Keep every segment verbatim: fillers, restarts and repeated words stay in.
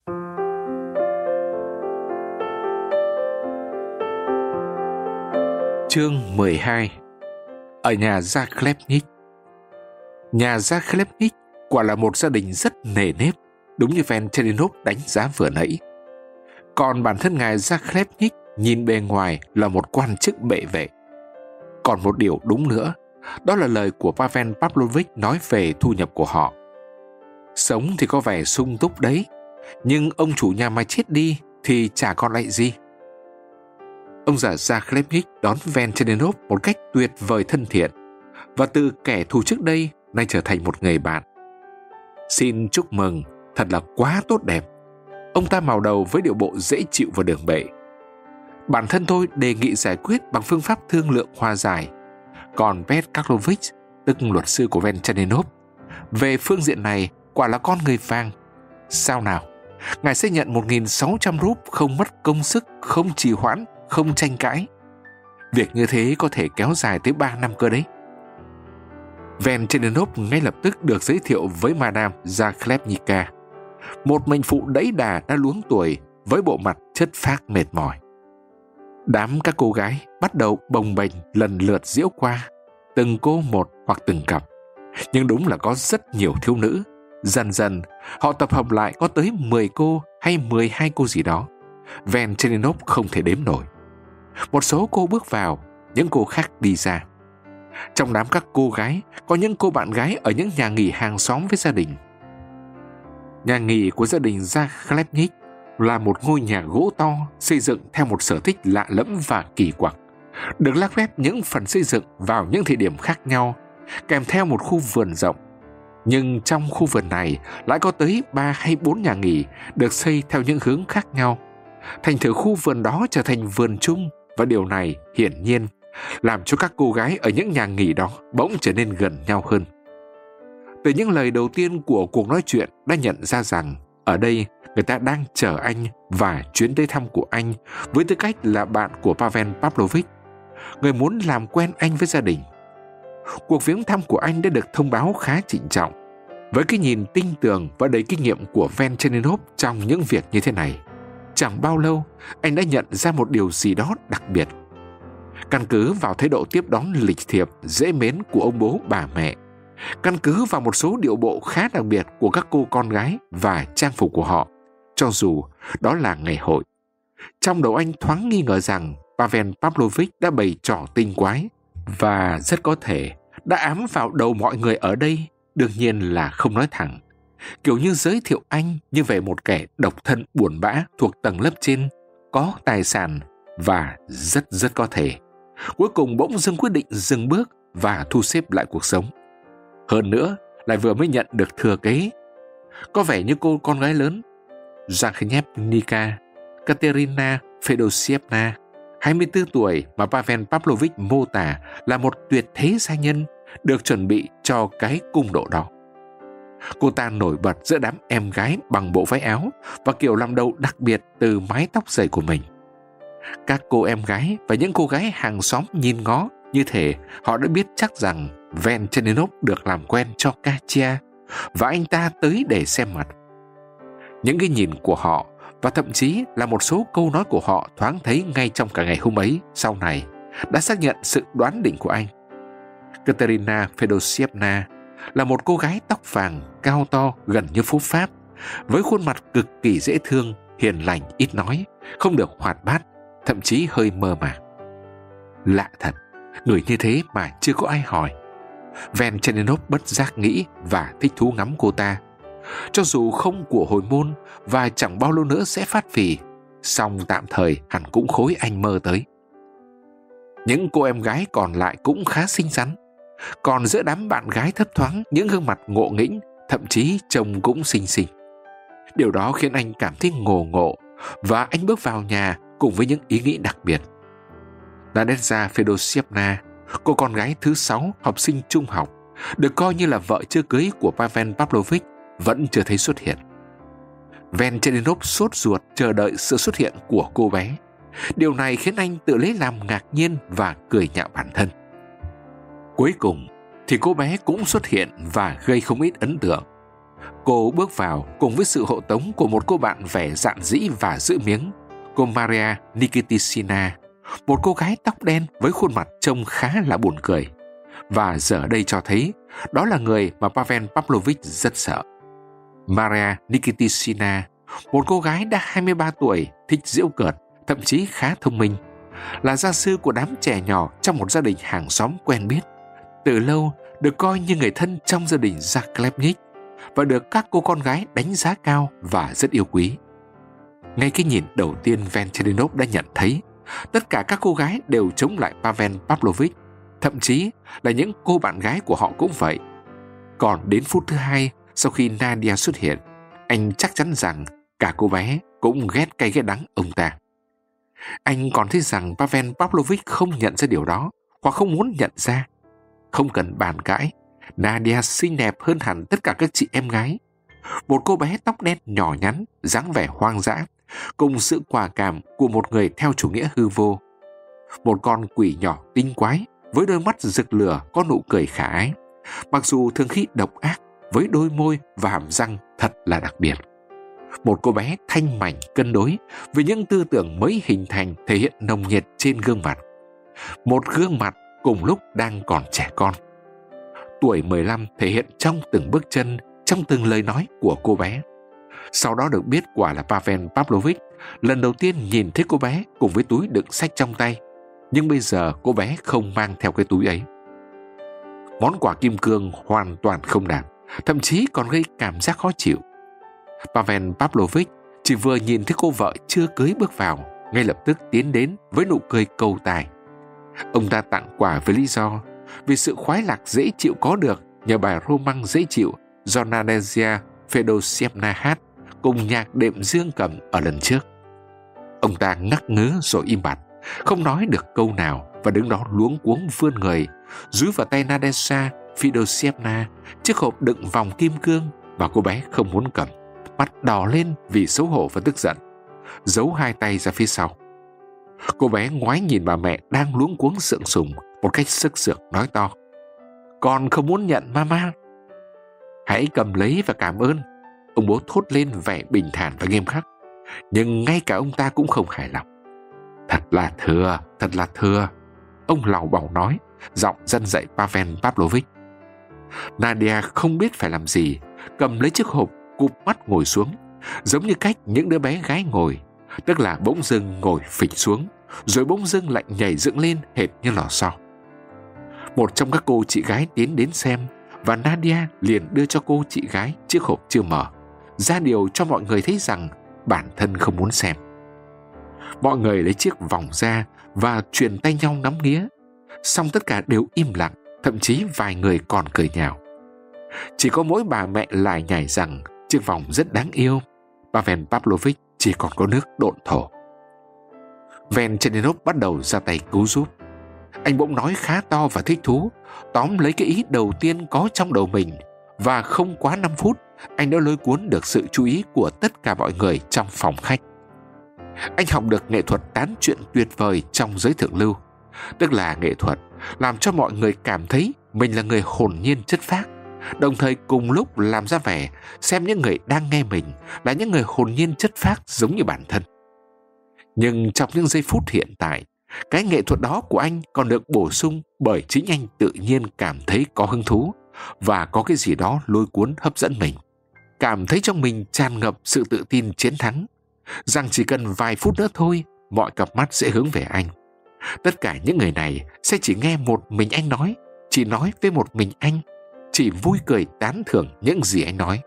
Chương mười hai. Ở nhà Zaklepnik. Nhà Zaklepnik quả là một gia đình rất nề nếp, đúng như Venchelinov đánh giá vừa nãy. Còn bản thân ngài Zaklepnik nhìn bề ngoài là một quan chức bệ vệ. Còn một điều đúng nữa, đó là lời của Pavel Pavlovich nói về thu nhập của họ. Sống thì có vẻ sung túc đấy, nhưng ông chủ nhà mà chết đi thì chả còn lại gì. Ông già Zaklepnik đón Venchelinov một cách tuyệt vời thân thiện, và từ kẻ thù trước đây nay trở thành một người bạn. Xin chúc mừng, thật là quá tốt đẹp. Ông ta màu đầu với điệu bộ dễ chịu và đường bệ. Bản thân tôi đề nghị giải quyết bằng phương pháp thương lượng hòa giải. Còn Petr Karlovich, tức luật sư của Venchelinov, về phương diện này quả là con người vàng. Sao nào? Ngài sẽ nhận một nghìn sáu trăm rúp không mất công sức, không trì hoãn, không tranh cãi. Việc như thế có thể kéo dài tới ba năm cơ đấy. Venchelinov ngay lập tức được giới thiệu với Madame Zaklepnika, một mệnh phụ đẫy đà đã luống tuổi với bộ mặt chất phác mệt mỏi. Đám các cô gái bắt đầu bồng bềnh lần lượt diễu qua, từng cô một hoặc từng cặp. Nhưng đúng là có rất nhiều thiếu nữ. Dần dần họ tập hợp lại có tới mười cô hay mười hai cô gì đó. Venchelinov không thể đếm nổi. Một số cô bước vào, những cô khác đi ra. Trong đám các cô gái có những cô bạn gái ở những nhà nghỉ hàng xóm với gia đình. Nhà nghỉ của gia đình Zaklepnik là một ngôi nhà gỗ to xây dựng theo một sở thích lạ lẫm và kỳ quặc, được lác ghép những phần xây dựng vào những thời điểm khác nhau, kèm theo một khu vườn rộng. Nhưng trong khu vườn này lại có tới ba hay bốn nhà nghỉ được xây theo những hướng khác nhau. Thành thử khu vườn đó trở thành vườn chung, và điều này hiển nhiên làm cho các cô gái ở những nhà nghỉ đó bỗng trở nên gần nhau hơn. Từ những lời đầu tiên của cuộc nói chuyện đã nhận ra rằng ở đây người ta đang chờ anh và chuyến tới thăm của anh với tư cách là bạn của Pavel Pavlovich, người muốn làm quen anh với gia đình. Cuộc viếng thăm của anh đã được thông báo khá trịnh trọng. Với cái nhìn tinh tường và đầy kinh nghiệm của Venchelinov trong những việc như thế này, chẳng bao lâu anh đã nhận ra một điều gì đó đặc biệt. Căn cứ vào thái độ tiếp đón lịch thiệp, dễ mến của ông bố bà mẹ, căn cứ vào một số điệu bộ khá đặc biệt của các cô con gái và trang phục của họ, cho dù đó là ngày hội, trong đầu anh thoáng nghi ngờ rằng Pavel Pavlovich đã bày trò tinh quái, và rất có thể đã ám vào đầu mọi người ở đây, đương nhiên là không nói thẳng, kiểu như giới thiệu anh như về một kẻ độc thân buồn bã thuộc tầng lớp trên, có tài sản, và rất rất có thể cuối cùng bỗng dưng quyết định dừng bước và thu xếp lại cuộc sống. Hơn nữa, lại vừa mới nhận được thừa kế. Có vẻ như cô con gái lớn Zaklepnika Katerina Fedosievna, hai mươi tư tuổi, mà Pavel Pavlovich mô tả là một tuyệt thế gia nhân, được chuẩn bị cho cái cung độ đó. Cô ta nổi bật giữa đám em gái bằng bộ váy áo và kiểu làm đầu đặc biệt từ mái tóc dày của mình. Các cô em gái và những cô gái hàng xóm nhìn ngó, như thể họ đã biết chắc rằng Venchelinov được làm quen cho Katya, và anh ta tới để xem mặt. Những cái nhìn của họ và thậm chí là một số câu nói của họ thoáng thấy ngay trong cả ngày hôm ấy sau này đã xác nhận sự đoán định của anh. Katerina Fedosievna là một cô gái tóc vàng, cao to, gần như phúc pháp, với khuôn mặt cực kỳ dễ thương, hiền lành, ít nói, không được hoạt bát, thậm chí hơi mơ màng. Lạ thật, người như thế mà chưa có ai hỏi. Venchelinov bất giác nghĩ và thích thú ngắm cô ta. Cho dù không của hồi môn và chẳng bao lâu nữa sẽ phát phì, song tạm thời hẳn cũng khối anh mơ tới. Những cô em gái còn lại cũng khá xinh xắn. Còn giữa đám bạn gái thấp thoáng những gương mặt ngộ nghĩnh, thậm chí trông cũng xinh xinh. Điều đó khiến anh cảm thấy ngồ ngộ, và anh bước vào nhà cùng với những ý nghĩ đặc biệt. Nadezhda Fedosievna, cô con gái thứ sáu, học sinh trung học, được coi như là vợ chưa cưới của Pavel Pavlovich, vẫn chưa thấy xuất hiện. Venchelinov sốt ruột chờ đợi sự xuất hiện của cô bé. Điều này khiến anh tự lấy làm ngạc nhiên và cười nhạo bản thân. Cuối cùng thì cô bé cũng xuất hiện và gây không ít ấn tượng. Cô bước vào cùng với sự hộ tống của một cô bạn vẻ dạn dĩ và giữ miếng, cô Maria Nikitishina, một cô gái tóc đen với khuôn mặt trông khá là buồn cười. Và giờ đây cho thấy đó là người mà Pavel Pavlovich rất sợ. Maria Nikitishina, một cô gái đã hai mươi ba tuổi, thích giễu cợt, thậm chí khá thông minh, là gia sư của đám trẻ nhỏ trong một gia đình hàng xóm quen biết, từ lâu được coi như người thân trong gia đình Zaklepnik và được các cô con gái đánh giá cao và rất yêu quý. Ngay cái nhìn đầu tiên Venchelinov đã nhận thấy tất cả các cô gái đều chống lại Pavel Pavlovich, thậm chí là những cô bạn gái của họ cũng vậy. Còn đến phút thứ hai sau khi Nadia xuất hiện, anh chắc chắn rằng cả cô bé cũng ghét cay ghét đắng ông ta. Anh còn thấy rằng Pavel Pavlovich không nhận ra điều đó hoặc không muốn nhận ra. Không cần bàn cãi, Nadia xinh đẹp hơn hẳn tất cả các chị em gái. Một cô bé tóc đen nhỏ nhắn, dáng vẻ hoang dã, cùng sự quả cảm của một người theo chủ nghĩa hư vô. Một con quỷ nhỏ tinh quái với đôi mắt rực lửa, có nụ cười khả ái, mặc dù thường khi độc ác, với đôi môi và hàm răng thật là đặc biệt. Một cô bé thanh mảnh cân đối với những tư tưởng mới hình thành thể hiện nồng nhiệt trên gương mặt. Một gương mặt cùng lúc đang còn trẻ con. Tuổi mười lăm thể hiện trong từng bước chân, trong từng lời nói của cô bé. Sau đó được biết quả là Pavel Pavlovich lần đầu tiên nhìn thấy cô bé cùng với túi đựng sách trong tay, nhưng bây giờ cô bé không mang theo cái túi ấy. Món quà kim cương hoàn toàn không đạt, thậm chí còn gây cảm giác khó chịu. Pavel Pavlovich chỉ vừa nhìn thấy cô vợ chưa cưới bước vào, ngay lập tức tiến đến với nụ cười cầu tài. Ông ta tặng quà với lý do vì sự khoái lạc dễ chịu có được nhờ bài roman dễ chịu do Nadesia Fedosievna hát cùng nhạc đệm dương cầm ở lần trước. Ông ta ngắc ngứ rồi im bặt, không nói được câu nào và đứng đó luống cuống vươn người, dúi vào tay Nadesia Fedosievna chiếc hộp đựng vòng kim cương và cô bé không muốn cầm, mắt đỏ lên vì xấu hổ và tức giận, giấu hai tay ra phía sau. Cô bé ngoái nhìn bà mẹ đang luống cuống sượng sùng một cách sức sược nói to: "Con không muốn nhận mama." "Hãy cầm lấy và cảm ơn," ông bố thốt lên vẻ bình thản và nghiêm khắc. Nhưng ngay cả ông ta cũng không hài lòng. "Thật là thừa, thật là thừa," ông làu bàu nói, giọng răn dạy Pavel Pavlovich. Nadia không biết phải làm gì, cầm lấy chiếc hộp, cụp mắt ngồi xuống, giống như cách những đứa bé gái ngồi, tức là bỗng dưng ngồi phịch xuống, rồi bỗng dưng lại nhảy dựng lên hệt như lò xo. Một trong các cô chị gái tiến đến xem, và Nadia liền đưa cho cô chị gái chiếc hộp chưa mở, ra điều cho mọi người thấy rằng bản thân không muốn xem. Mọi người lấy chiếc vòng ra và truyền tay nhau ngắm nghía, song tất cả đều im lặng, thậm chí vài người còn cười nhạo. Chỉ có mỗi bà mẹ lại nhảy rằng chiếc vòng rất đáng yêu. Pavel Pavlovich chỉ còn có nước độn thổ. Venchelinov bắt đầu ra tay cứu giúp. Anh bỗng nói khá to và thích thú, tóm lấy cái ý đầu tiên có trong đầu mình, và không quá năm phút, anh đã lôi cuốn được sự chú ý của tất cả mọi người trong phòng khách. Anh học được nghệ thuật tán chuyện tuyệt vời trong giới thượng lưu, tức là nghệ thuật làm cho mọi người cảm thấy mình là người hồn nhiên chất phác, đồng thời cùng lúc làm ra vẻ xem những người đang nghe mình là những người hồn nhiên chất phác giống như bản thân. Nhưng trong những giây phút hiện tại, cái nghệ thuật đó của anh còn được bổ sung bởi chính anh tự nhiên cảm thấy có hứng thú và có cái gì đó lôi cuốn hấp dẫn mình, cảm thấy trong mình tràn ngập sự tự tin chiến thắng, rằng chỉ cần vài phút nữa thôi, mọi cặp mắt sẽ hướng về anh. Tất cả những người này sẽ chỉ nghe một mình anh nói, chỉ nói với một mình anh, chỉ vui cười tán thưởng những gì anh nói.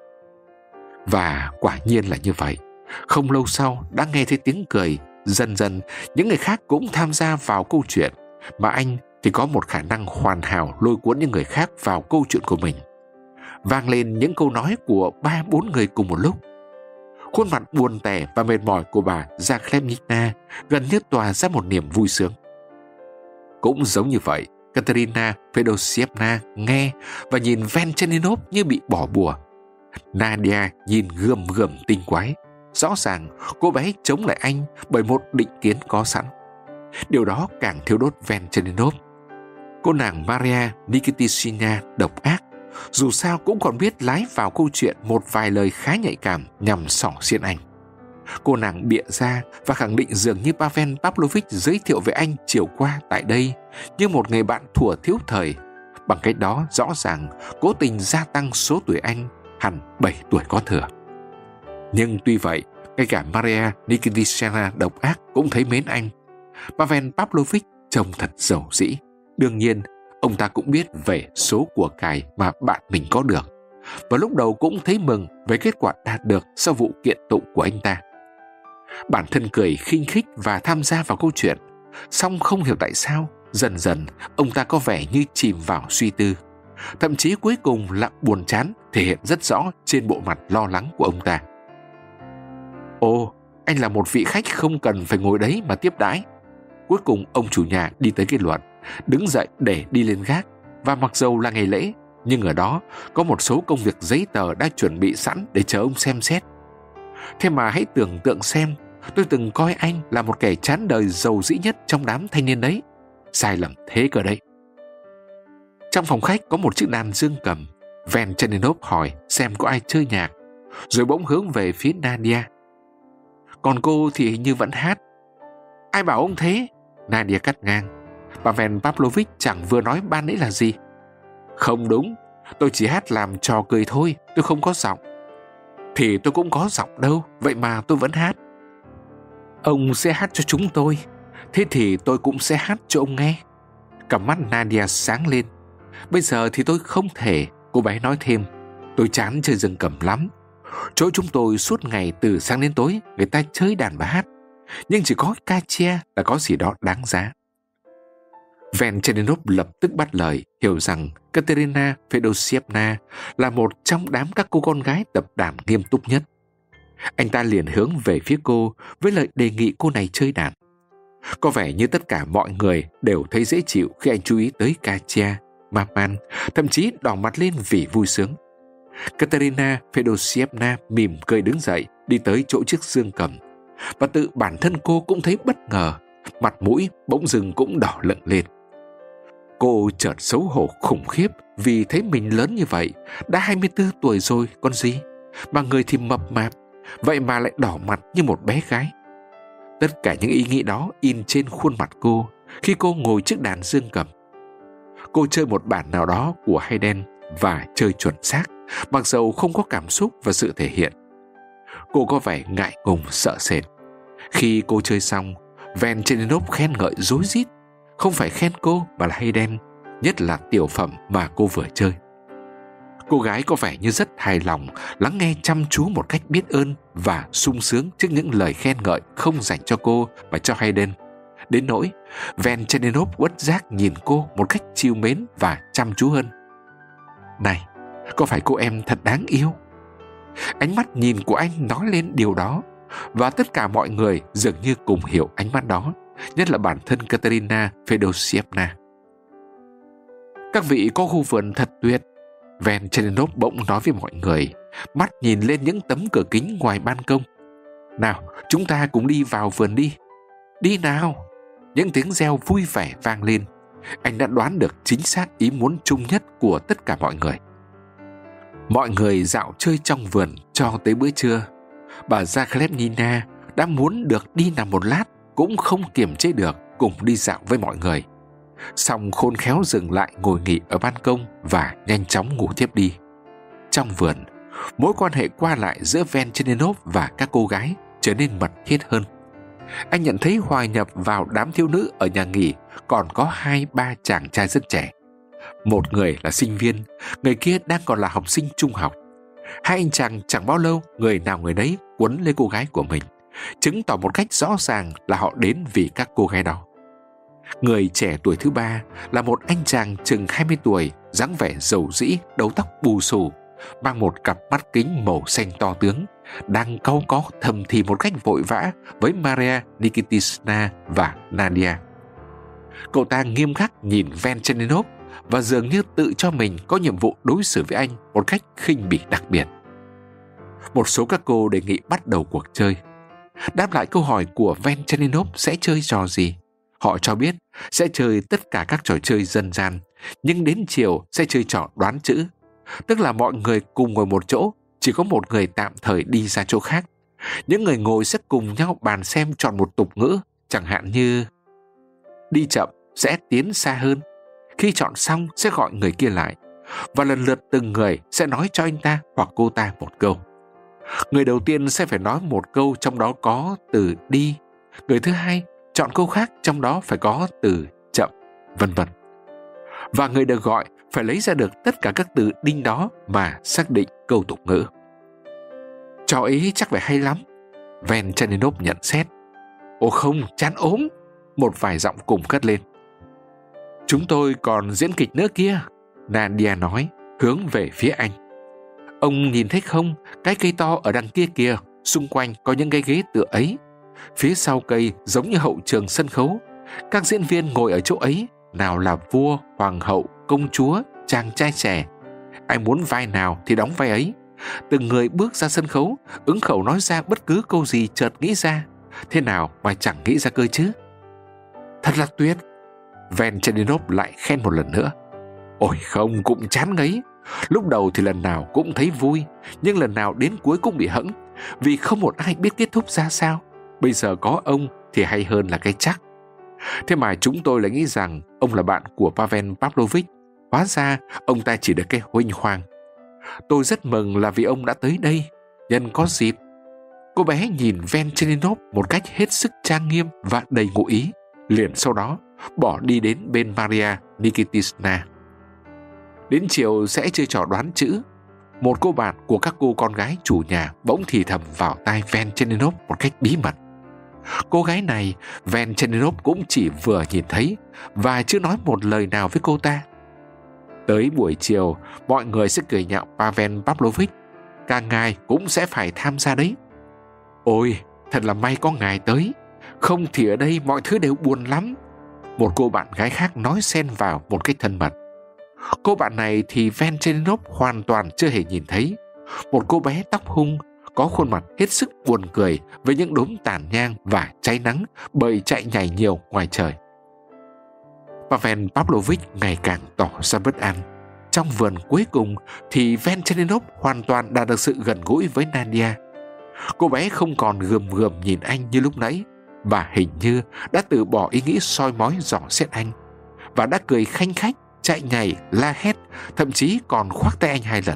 Và quả nhiên là như vậy. Không lâu sau đã nghe thấy tiếng cười. Dần dần những người khác cũng tham gia vào câu chuyện, mà anh thì có một khả năng hoàn hảo lôi cuốn những người khác vào câu chuyện của mình. Vang lên những câu nói của ba bốn người cùng một lúc. Khuôn mặt buồn tẻ và mệt mỏi của bà Zaklepnina gần như tỏa ra một niềm vui sướng. Cũng giống như vậy, Katerina Fedosievna nghe và nhìn Venchelinov như bị bỏ bùa. Nadia nhìn gườm gườm tinh quái. Rõ ràng cô bé chống lại anh bởi một định kiến có sẵn. Điều đó càng thiêu đốt Venchelinov. Cô nàng Maria Nikitishina độc ác, Dù sao cũng còn biết lái vào câu chuyện một vài lời khá nhạy cảm nhằm xỏ xiên anh. Cô nàng bịa ra và khẳng định dường như Pavel Pavlovich giới thiệu về anh chiều qua tại đây như một người bạn thuở thiếu thời. Bằng cách đó rõ ràng cố tình gia tăng số tuổi anh hẳn bảy tuổi có thừa. Nhưng tuy vậy, ngay cả Maria Nikitishna độc ác cũng thấy mến anh. Pavel Pavlovich trông thật giàu dĩ. Đương nhiên, ông ta cũng biết về số của cải mà bạn mình có được, và lúc đầu cũng thấy mừng về kết quả đạt được sau vụ kiện tụng của anh ta. Bản thân cười khinh khích và tham gia vào câu chuyện, song không hiểu tại sao dần dần ông ta có vẻ như chìm vào suy tư. Thậm chí cuối cùng là buồn chán thể hiện rất rõ trên bộ mặt lo lắng của ông ta. Ồ, anh là một vị khách không cần phải ngồi đấy mà tiếp đãi. Cuối cùng ông chủ nhà đi tới kết luận, đứng dậy để đi lên gác. Và mặc dầu là ngày lễ, nhưng ở đó có một số công việc giấy tờ đã chuẩn bị sẵn để chờ ông xem xét. Thế mà hãy tưởng tượng xem, tôi từng coi anh là một kẻ chán đời giàu dĩ nhất trong đám thanh niên đấy. Sai lầm thế cơ đấy. Trong phòng khách có một chiếc đàn dương cầm. Venchenenov hỏi xem có ai chơi nhạc, rồi bỗng hướng về phía Nadia. Còn cô thì hình như vẫn hát. Ai bảo ông thế? Nadia cắt ngang. Pavel Pavlovich chẳng vừa nói ban nãy là gì? Không đúng, tôi chỉ hát làm trò cười thôi, tôi không có giọng. Thì tôi cũng có giọng đâu, vậy mà tôi vẫn hát. Ông sẽ hát cho chúng tôi, thế thì tôi cũng sẽ hát cho ông nghe. Cặp mắt Nadia sáng lên. Bây giờ thì tôi không thể, cô bé nói thêm. Tôi chán chơi dương cầm lắm. Chỗ chúng tôi suốt ngày từ sáng đến tối người ta chơi đàn và hát, nhưng chỉ có Katya là có gì đó đáng giá. Venchenenov lập tức bắt lời, hiểu rằng Katerina Fedosievna là một trong đám các cô con gái tập đàn nghiêm túc nhất. Anh ta liền hướng về phía cô với lời đề nghị cô này chơi đàn. Có vẻ như tất cả mọi người đều thấy dễ chịu khi anh chú ý tới Katya, Maman, thậm chí đỏ mặt lên vì vui sướng. Katerina Fedosievna mỉm cười đứng dậy, đi tới chỗ chiếc dương cầm. Và tự bản thân cô cũng thấy bất ngờ, mặt mũi bỗng dưng cũng đỏ lựng lên. Cô chợt xấu hổ khủng khiếp vì thấy mình lớn như vậy, đã hai mươi tư tuổi rồi con gì, mà người thì mập mạp, vậy mà lại đỏ mặt như một bé gái. Tất cả những ý nghĩ đó in trên khuôn mặt cô khi cô ngồi trước đàn dương cầm. Cô chơi một bản nào đó của Haydn và chơi chuẩn xác, mặc dầu không có cảm xúc và sự thể hiện. Cô có vẻ ngại ngùng sợ sệt. Khi cô chơi xong, Venchenenov khen ngợi rối rít, không phải khen cô mà là Haydn, nhất là tiểu phẩm mà cô vừa chơi. Cô gái có vẻ như rất hài lòng, lắng nghe chăm chú một cách biết ơn và sung sướng trước những lời khen ngợi không dành cho cô mà cho Haydn. Đến nỗi Venchenenov uất giác nhìn cô một cách trìu mến và chăm chú hơn. Này, có phải cô em thật đáng yêu? Ánh mắt nhìn của anh nói lên điều đó, và tất cả mọi người dường như cùng hiểu ánh mắt đó, nhất là bản thân Katerina Fedosievna. Các vị có khu vườn thật tuyệt, Venchenenov bỗng nói với mọi người, mắt nhìn lên những tấm cửa kính ngoài ban công. Nào, chúng ta cùng đi vào vườn đi. Đi nào! Những tiếng reo vui vẻ vang lên. Anh đã đoán được chính xác ý muốn chung nhất của tất cả mọi người. Mọi người dạo chơi trong vườn cho tới bữa trưa. Bà Zakhlebnina đã muốn được đi nằm một lát, cũng không kiềm chế được cùng đi dạo với mọi người. Xong khôn khéo dừng lại ngồi nghỉ ở ban công và nhanh chóng ngủ tiếp đi. Trong vườn, mối quan hệ qua lại giữa Venchenenov và các cô gái trở nên mật thiết hơn. Anh nhận thấy hòa nhập vào đám thiếu nữ ở nhà nghỉ còn có hai ba chàng trai rất trẻ. Một người là sinh viên, người kia đang còn là học sinh trung học. Hai anh chàng chẳng bao lâu người nào người nấy quấn lấy cô gái của mình, chứng tỏ một cách rõ ràng là họ đến vì các cô gái đó. Người trẻ tuổi thứ ba là một anh chàng chừng hai mươi tuổi, dáng vẻ rầu rĩ, đầu tóc bù xù, mang một cặp mắt kính màu xanh to tướng, đang cau có thầm thì một cách vội vã với Maria Nikitishna và Nadia. Cậu ta nghiêm khắc nhìn Venchenenov và dường như tự cho mình có nhiệm vụ đối xử với anh một cách khinh bỉ đặc biệt. Một số các cô đề nghị bắt đầu cuộc chơi. Đáp lại câu hỏi của Venchenenov sẽ chơi trò gì, họ cho biết sẽ chơi tất cả các trò chơi dân gian, nhưng đến chiều sẽ chơi trò đoán chữ. tức là mọi người cùng ngồi một chỗ, chỉ có một người tạm thời đi ra chỗ khác. Những người ngồi sẽ cùng nhau bàn xem chọn một tục ngữ, chẳng hạn như đi chậm sẽ tiến xa hơn. Khi chọn xong sẽ gọi người kia lại, và lần lượt từng người sẽ nói cho anh ta hoặc cô ta một câu. Người đầu tiên sẽ phải nói một câu trong đó có từ đi, người thứ hai chọn câu khác trong đó phải có từ chậm, vân vân. Và người được gọi phải lấy ra được tất cả các từ đinh đó mà xác định câu tục ngữ. Trò ấy chắc phải hay lắm, Venchenninov nhận xét. Ồ không, chán ốm, một vài giọng cùng cất lên. Chúng tôi còn diễn kịch nữa kia, Nadia nói, hướng về phía anh. Ông nhìn thấy không, cái cây to ở đằng kia kìa, xung quanh có những cái ghế tựa ấy. Phía sau cây giống như hậu trường sân khấu. Các diễn viên ngồi ở chỗ ấy, nào là vua, hoàng hậu, công chúa, chàng trai trẻ. Ai muốn vai nào thì đóng vai ấy. Từng người bước ra sân khấu, ứng khẩu nói ra bất cứ câu gì chợt nghĩ ra. Thế nào mà chẳng nghĩ ra cơ chứ? Thật là tuyệt, Venchenninov lại khen một lần nữa. Ôi không, cũng chán ngấy. Lúc đầu thì lần nào cũng thấy vui, nhưng lần nào đến cuối cũng bị hẫng, vì không một ai biết kết thúc ra sao. Bây giờ có ông thì hay hơn là cái chắc. Thế mà chúng tôi lại nghĩ rằng ông là bạn của Pavel Pavlovich. Hóa ra ông ta chỉ được cái huênh hoang. Tôi rất mừng là vì ông đã tới đây, nhân có dịp. Cô bé nhìn Venchenninov một cách hết sức trang nghiêm và đầy ngụ ý, liền sau đó bỏ đi đến bên Maria Nikitina. Đến chiều sẽ chơi trò đoán chữ. Một cô bạn của các cô con gái chủ nhà bỗng thì thầm vào tai Venchenninov một cách bí mật. Cô gái này Venchenninov cũng chỉ vừa nhìn thấy và chưa nói một lời nào với cô ta. Tới buổi chiều, mọi người sẽ cười nhạo Pavel Pavlovich. Cả ngài cũng sẽ phải tham gia đấy. Ôi, thật là may có ngài tới. Không thì ở đây mọi thứ đều buồn lắm. Một cô bạn gái khác nói xen vào một cách thân mật. Cô bạn này thì Venchenninov hoàn toàn chưa hề nhìn thấy. Một cô bé tóc hung, có khuôn mặt hết sức buồn cười với những đốm tàn nhang và cháy nắng bởi chạy nhảy nhiều ngoài trời. Pavel Pavlovich ngày càng tỏ ra bất an. Trong vườn cuối cùng thì Venchenninov hoàn toàn đạt được sự gần gũi với Nadia. Cô bé không còn gườm gườm nhìn anh như lúc nãy, và hình như đã từ bỏ ý nghĩ soi mói dò xét anh, và đã cười khanh khách, chạy nhảy, la hét, thậm chí còn khoác tay anh hai lần.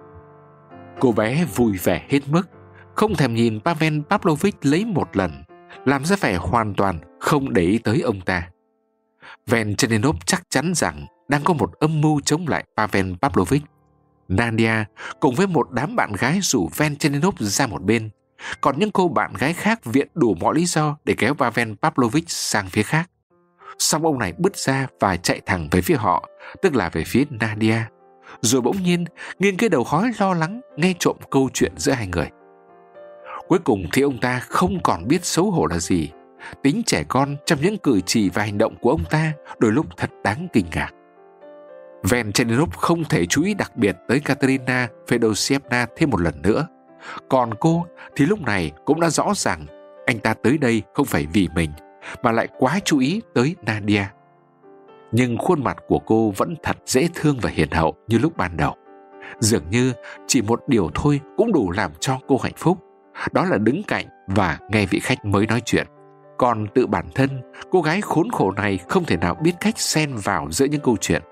Cô bé vui vẻ hết mức, không thèm nhìn Pavel Pavlovich lấy một lần, làm ra vẻ hoàn toàn không để ý tới ông ta. Venchenninov chắc chắn rằng đang có một âm mưu chống lại Pavel Pavlovich. Nadia cùng với một đám bạn gái rủ Venchenninov ra một bên, còn những cô bạn gái khác viện đủ mọi lý do để kéo Pavel Pavlovich sang phía khác. Xong ông này bứt ra và chạy thẳng về phía họ, tức là về phía Nadia. Rồi bỗng nhiên nghiêng cái đầu hói lo lắng nghe trộm câu chuyện giữa hai người. Cuối cùng thì ông ta không còn biết xấu hổ là gì. Tính trẻ con trong những cử chỉ và hành động của ông ta đôi lúc thật đáng kinh ngạc. Venchenninov không thể chú ý đặc biệt tới Katerina Fedosievna thêm một lần nữa. Còn cô thì lúc này cũng đã rõ ràng anh ta tới đây không phải vì mình, mà lại quá chú ý tới Nadia. Nhưng khuôn mặt của cô vẫn thật dễ thương và hiền hậu như lúc ban đầu. Dường như chỉ một điều thôi cũng đủ làm cho cô hạnh phúc, đó là đứng cạnh và nghe vị khách mới nói chuyện. Còn tự bản thân, cô gái khốn khổ này không thể nào biết cách xen vào giữa những câu chuyện.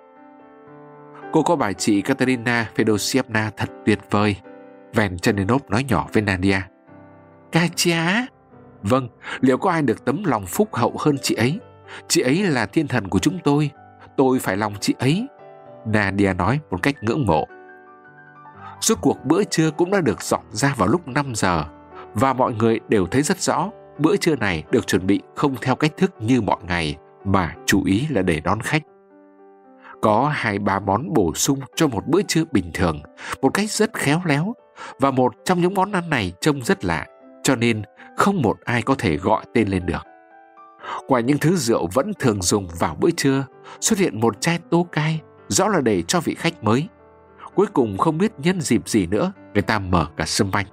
Cô có bà chị Katerina Fedosievna thật tuyệt vời, Venchenninov nói nhỏ với Nadia. Katya? Vâng, liệu có ai được tấm lòng phúc hậu hơn chị ấy? Chị ấy là thiên thần của chúng tôi. Tôi phải lòng chị ấy, Nadia nói một cách ngưỡng mộ. Rốt cuộc bữa trưa cũng đã được dọn ra vào lúc năm giờ, và mọi người đều thấy rất rõ bữa trưa này được chuẩn bị không theo cách thức như mọi ngày, mà chủ ý là để đón khách. Có hai ba món bổ sung cho một bữa trưa bình thường, một cách rất khéo léo, và một trong những món ăn này trông rất lạ, cho nên không một ai có thể gọi tên lên được. Ngoài những thứ rượu vẫn thường dùng vào bữa trưa, xuất hiện một chai tô cay, rõ là để cho vị khách mới. Cuối cùng không biết nhân dịp gì nữa, người ta mở cả sâm banh.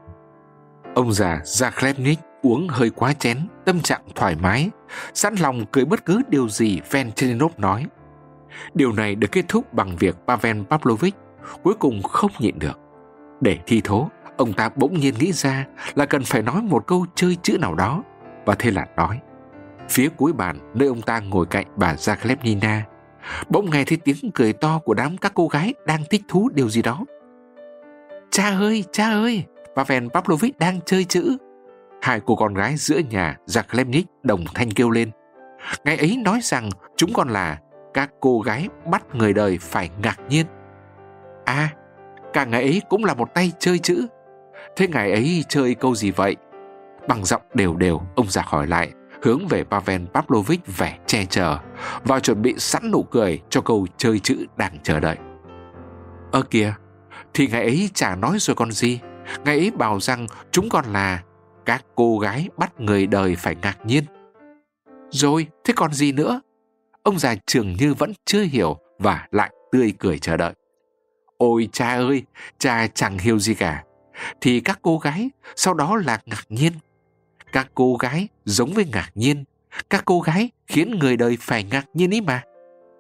Ông già Zakhlebnik uống hơi quá chén, tâm trạng thoải mái, sẵn lòng cười bất cứ điều gì Venchenninov nói. Điều này được kết thúc bằng việc Pavel Pavlovich cuối cùng không nhịn được. Để thi thố, ông ta bỗng nhiên nghĩ ra là cần phải nói một câu chơi chữ nào đó, và thế là nói. Phía cuối bàn, nơi ông ta ngồi cạnh bà Zaklepnina, bỗng nghe thấy tiếng cười to của đám các cô gái đang thích thú điều gì đó. Cha ơi, cha ơi, Pavel Pavlovich đang chơi chữ. Hai cô con gái giữa nhà Zaklepnik đồng thanh kêu lên. Ngày ấy nói rằng chúng còn là các cô gái bắt người đời phải ngạc nhiên. À, cả ngày ấy cũng là một tay chơi chữ. Thế ngày ấy chơi câu gì vậy? Bằng giọng đều đều, ông già hỏi lại, hướng về Pavel Pavlovich vẻ che chở và chuẩn bị sẵn nụ cười cho câu chơi chữ đang chờ đợi. Ơ kìa, thì ngày ấy chả nói rồi còn gì. Ngày ấy bảo rằng chúng còn là các cô gái bắt người đời phải ngạc nhiên. Rồi, thế còn gì nữa? Ông già dường như vẫn chưa hiểu và lại tươi cười chờ đợi. Ôi cha ơi, cha chẳng hiểu gì cả. Thì các cô gái, sau đó là ngạc nhiên. Các cô gái giống với ngạc nhiên. Các cô gái khiến người đời phải ngạc nhiên ý mà.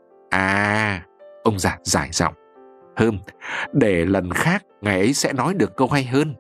À, ông già giải giọng. Hừm, để lần khác ngày ấy sẽ nói được câu hay hơn.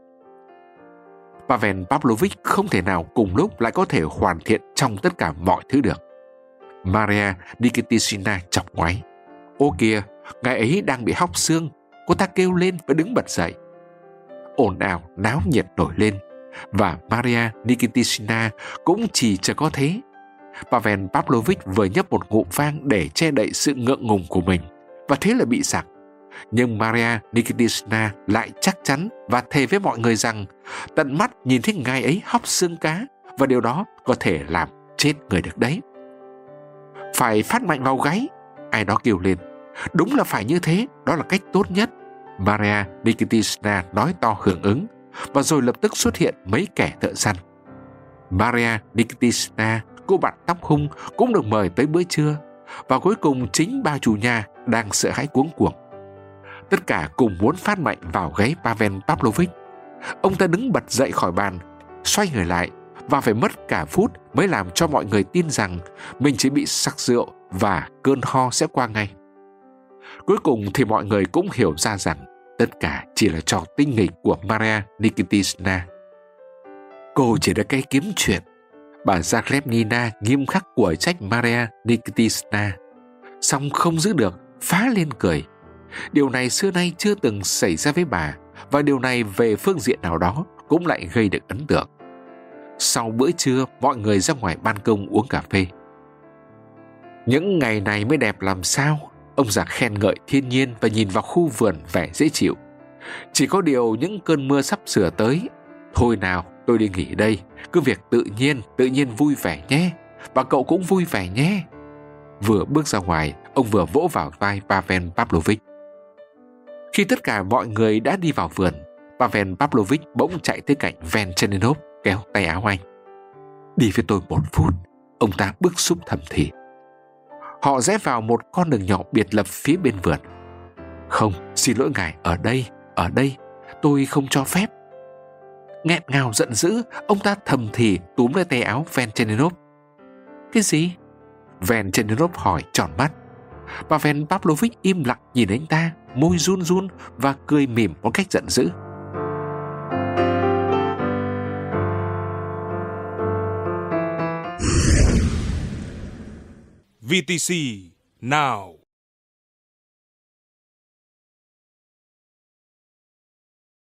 Pavel Pavlovich không thể nào cùng lúc lại có thể hoàn thiện trong tất cả mọi thứ được. Maria Nikitishina chọc ngoáy. Ô kìa, ngày ấy đang bị hóc xương. Cô ta kêu lên và đứng bật dậy. Ồn ào náo nhiệt nổi lên, và Maria Nikitishina cũng chỉ chờ có thế. Pavel Pavlovich vừa nhấp một ngụm vang để che đậy sự ngượng ngùng của mình, và thế là bị sặc. Nhưng Maria Nikitishina lại chắc chắn và thề với mọi người rằng tận mắt nhìn thấy ngài ấy hóc xương cá, và điều đó có thể làm chết người được đấy. Phải phát mạnh vào gáy, ai đó kêu lên. Đúng là phải như thế, đó là cách tốt nhất. Maria Nikitishina nói to hưởng ứng, và rồi lập tức xuất hiện mấy kẻ thợ săn. Maria Nikitishina, cô bạn tóc hung, cũng được mời tới bữa trưa, và cuối cùng chính bà chủ nhà đang sợ hãi cuống cuồng. Tất cả cùng muốn phát mạnh vào gáy Pavel Pavlovich. Ông ta đứng bật dậy khỏi bàn, xoay người lại, và phải mất cả phút mới làm cho mọi người tin rằng mình chỉ bị sặc rượu và cơn ho sẽ qua ngay. Cuối cùng thì mọi người cũng hiểu ra rằng tất cả chỉ là trò tinh nghịch của Maria Nikitishina. Cô chỉ là cái kiếm chuyện. Bà Zaklepnina nghiêm khắc của trách Maria Nikitishina, song không giữ được, phá lên cười. Điều này xưa nay chưa từng xảy ra với bà, và điều này về phương diện nào đó cũng lại gây được ấn tượng. Sau bữa trưa, mọi người ra ngoài ban công uống cà phê. Những ngày này mới đẹp làm sao, ông già khen ngợi thiên nhiên và nhìn vào khu vườn vẻ dễ chịu. Chỉ có điều những cơn mưa sắp sửa tới. Thôi nào, tôi đi nghỉ đây, cứ việc tự nhiên, tự nhiên vui vẻ nhé, và cậu cũng vui vẻ nhé. Vừa bước ra ngoài, ông vừa vỗ vào vai Pavel Pavlovich. Khi tất cả mọi người đã đi vào vườn, Pavel Pavlovich bỗng chạy tới cạnh Venchenov, kéo tay áo anh. Đi với tôi một phút, ông ta bức xúc thầm thì. Họ rẽ vào một con đường nhỏ biệt lập phía bên vườn. Không, xin lỗi ngài, ở đây, ở đây, tôi không cho phép. Nghẹn ngào giận dữ, ông ta thầm thì túm lấy tay áo Venchenov. Cái gì? Venchenov hỏi tròn mắt. Pavel Pavlovich im lặng nhìn anh ta, môi run run và cười mỉm một cách giận dữ. vê tê xê Now.